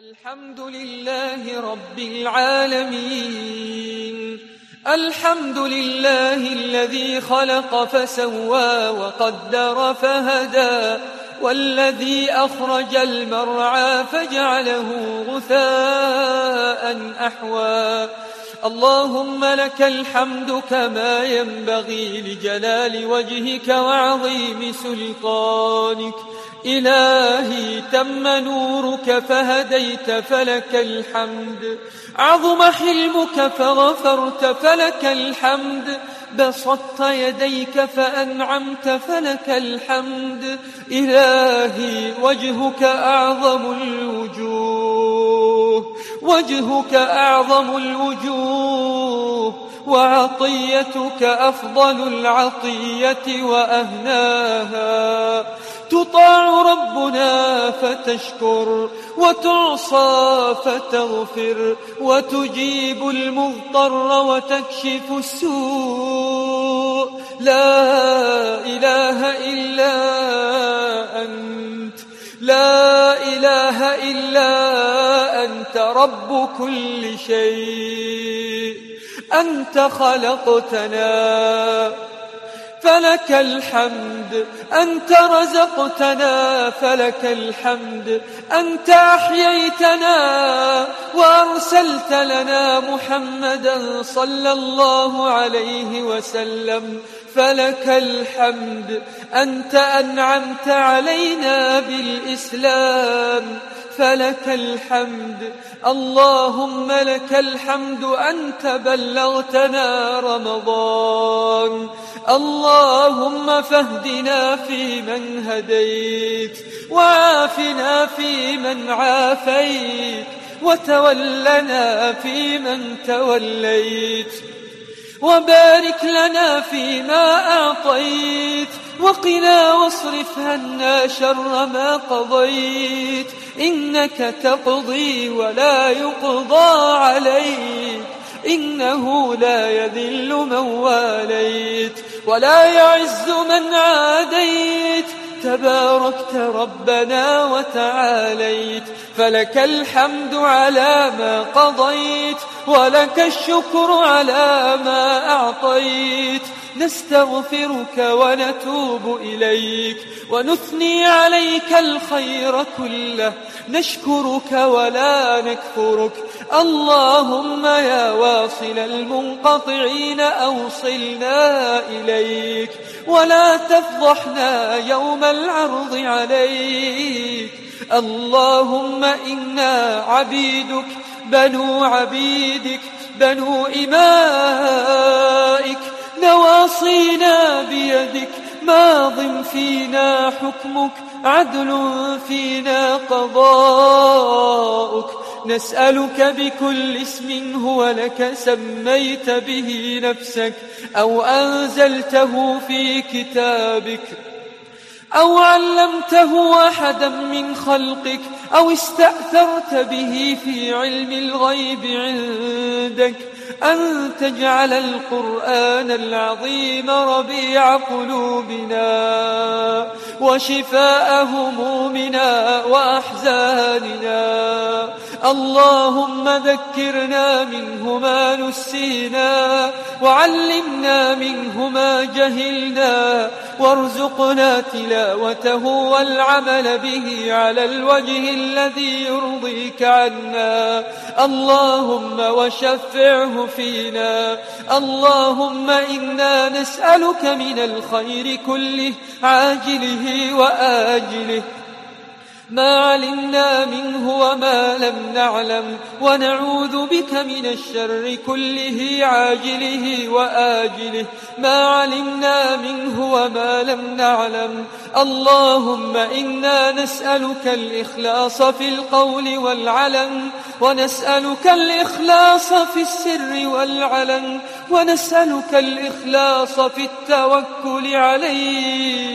الحمد لله رب العالمين. الحمد لله الذي خلق فسوى وقدر فهدى، والذي أخرج المرعى فجعله غثاء أحوى. اللهم لك الحمد كما ينبغي لجلال وجهك وعظيم سلطانك. إلهي تم نورك فهديت فلك الحمد، عظم حلمك فغفرت فلك الحمد، بسطت يديك فأنعمت فلك الحمد. إلهي وجهك أعظم الوجوه، وجهك أعظم الوجوه، وعطيتك أفضل العطية وأهناها. تطاع ربنا فتشكر، وتعصى فتغفر، وتجيب المضطر وتكشف السوء. لا إله إلا أنت، لا إله إلا أنت رب كل شيء. أنت خلقتنا فلك الحمد، أنت رزقتنا فلك الحمد، أنت أحييتنا وأرسلت لنا محمدا صلى الله عليه وسلم فلك الحمد. أنت أنعمت علينا بالإسلام فلك الحمد. اللهم لك الحمد أنت بلغتنا رمضان. اللهم فاهدنا فيمن هديت، وعافنا فيمن عافيت، وتولنا فيمن توليت، وبارك لنا فيما أعطيت، وقنا واصرف عنا شر ما قضيت. إنك تقضي ولا يقضى عليك، إنه لا يذل من واليت ولا يعز من عاديت. تباركت ربنا وتعاليت، فلك الحمد على ما قضيت، ولك الشكر على ما أعطيت. نستغفرك ونتوب إليك، ونثني عليك الخير كله، نشكرك ولا نكفرك. اللهم يا واصل المنقطعين أوصلنا إليك، ولا تفضحنا يوم العرض عليك. اللهم إنا عبيدك بنو عبيدك بنو إمائك، نواصينا بيدك، ماض فينا حكمك، عدل فينا قضاؤك. نسألك بكل اسم هو لك سميت به نفسك، أو أنزلته في كتابك، أو علمته أحدا من خلقك، أو استأثرت به في علم الغيب عندك، أن تجعل القرآن العظيم ربيع قلوبنا، وشفاء همومنا وأحزاننا. اللهم ذكرنا منه ما نسينا، وعلمنا منه ما جهلنا، وارزقنا تلاوته والعمل به على الوجه الذي يرضيك عنا. اللهم وشفعه فينا. اللهم إنا نسألك من الخير كله عاجله وآجله، ما علمنا منه وما لم نعلم، ونعوذ بك من الشر كله عاجله وآجله، ما علمنا منه وما لم نعلم. اللهم إنا نسألك الإخلاص في القول والعلن، ونسألك الإخلاص في السر والعلن، ونسألك الإخلاص في التوكل عليك.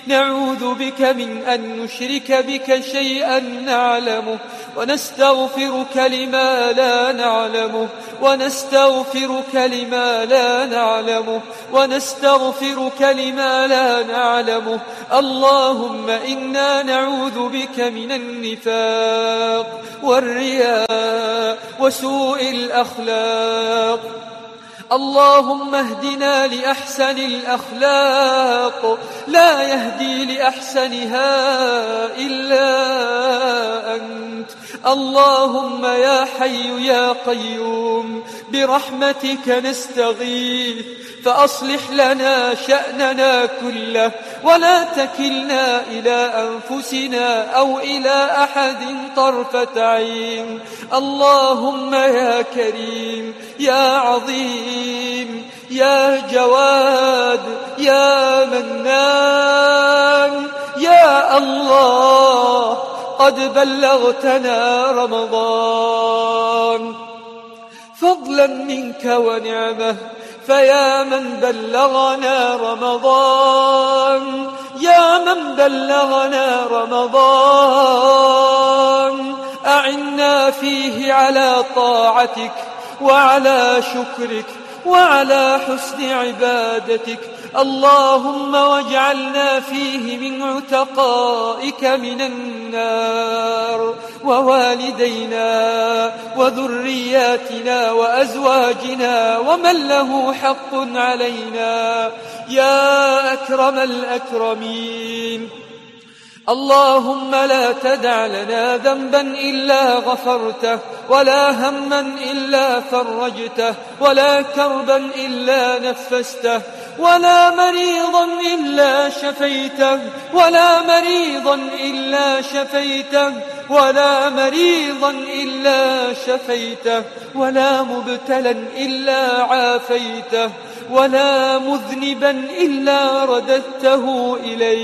نعوذ بك من أن نشرك بك شيئا نعلمه ونستغفرك لما لا نعلمه ونستغفرك لما لا نعلمه ونستغفرك لما لا نعلمه. اللهم إنا نعوذ بك من النفاق والرياء وسوء الأخلاق. اللهم اهدنا لأحسن الأخلاق لا يهدي لأحسنها إلا أنت. اللهم يا حي يا قيوم برحمتك نستغيث فأصلح لنا شأننا كله ولا تكلنا إلى أنفسنا أو إلى أحد طرفة عين. اللهم يا كريم يا عظيم يا جواد يا منان يا الله قد بلغتنا رمضان فضلا منك ونعمه، فيا من بلغنا رمضان يا من بلغنا رمضان أعنا فيه على طاعتك وعلى شكرك وعلى حسن عبادتك. اللهم واجعلنا فيه من عتقائك من النار، ووالدينا وذرياتنا وأزواجنا ومن له حق علينا يا أكرم الأكرمين. اللهم لا تدع لنا ذنبا إلا غفرته ولا هما إلا فرجته ولا كربا إلا نفسته ولا مريضا إلا شفيته ولا مريضا إلا شفيته ولا مريضا إلا شفيته ولا مبتلا إلا عافيته ولا مذنبا إلا رددته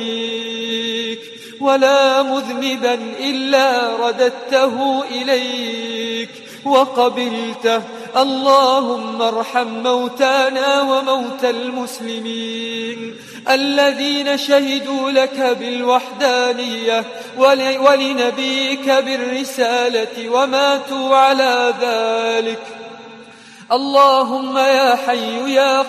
إليك ولا مذنبا إلا رددته إليك وقبلته. اللهم ارحم موتانا وموتى المسلمين الذين شهدوا لك بالوحدانية ولنبيك بالرسالة وماتوا على ذلك. اللهم يا حي يا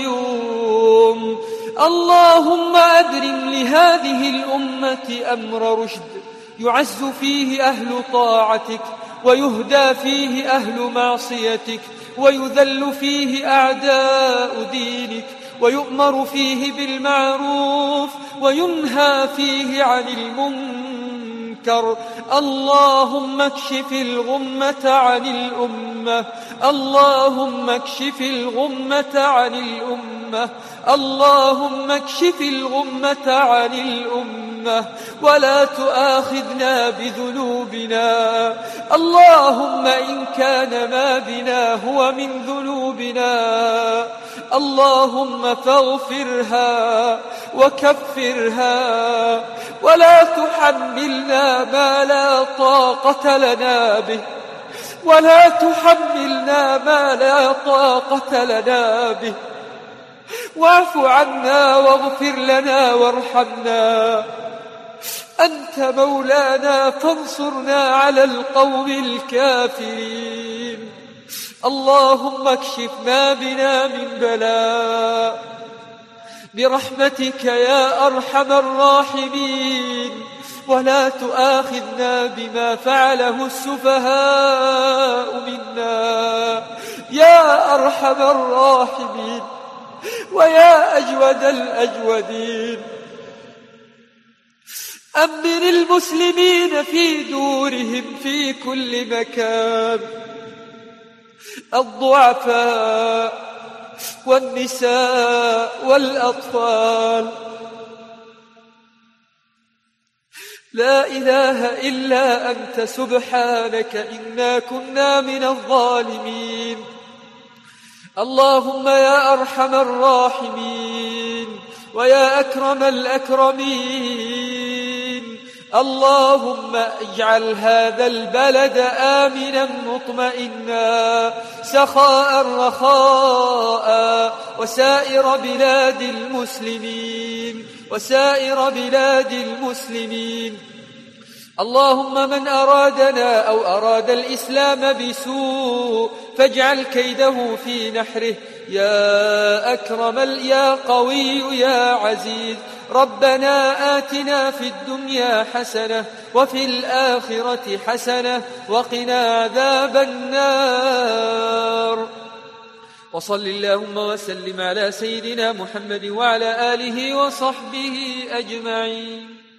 قيوم اللهم أدرم لهذه الأمة أمر رشد يعز فيه أهل طاعتك ويهدى فيه أهل معصيتك ويذل فيه أعداء دينك ويؤمر فيه بالمعروف وينهى فيه عن المنكر. اللهم اكشف الغمة عن الأمة اللهم اكشف الغمة عن الأمة اللهم اكشف الغمة عن الأمة ولا تؤاخذنا بذنوبنا. اللهم إن كان ما بنا هو من ذنوبنا اللهم فاغفرها وكفرها ولا تحملنا ما لا طاقة لنا به ولا تحملنا ما لا طاقة لنا به. واعف عنا واغفر لنا وارحمنا أنت مولانا فانصرنا على القوم الكافرين. اللهم اكشف ما بنا من بلاء برحمتك يا أرحم الراحمين ولا تؤاخذنا بما فعله السفهاء منا يا أرحم الراحمين ويا أجود الأجودين. أمن المسلمين في دورهم في كل مكان، الضعفاء والنساء والأطفال. لا إله إلا أنت سبحانك إنا كنا من الظالمين. اللهم يا أرحم الراحمين ويا أكرم الأكرمين، اللهم اجعل هذا البلد آمنا مطمئنا سخاء رخاء وسائر بلاد المسلمين، وسائر بلاد المسلمين. اللهم من أرادنا أو أراد الإسلام بسوء فاجعل كيده في نحره يا أكرم يا قوي يا عزيز. ربنا آتنا في الدنيا حسنة وفي الآخرة حسنة وقنا عذاب النار. وصل اللهم وسلم على سيدنا محمد وعلى آله وصحبه أجمعين.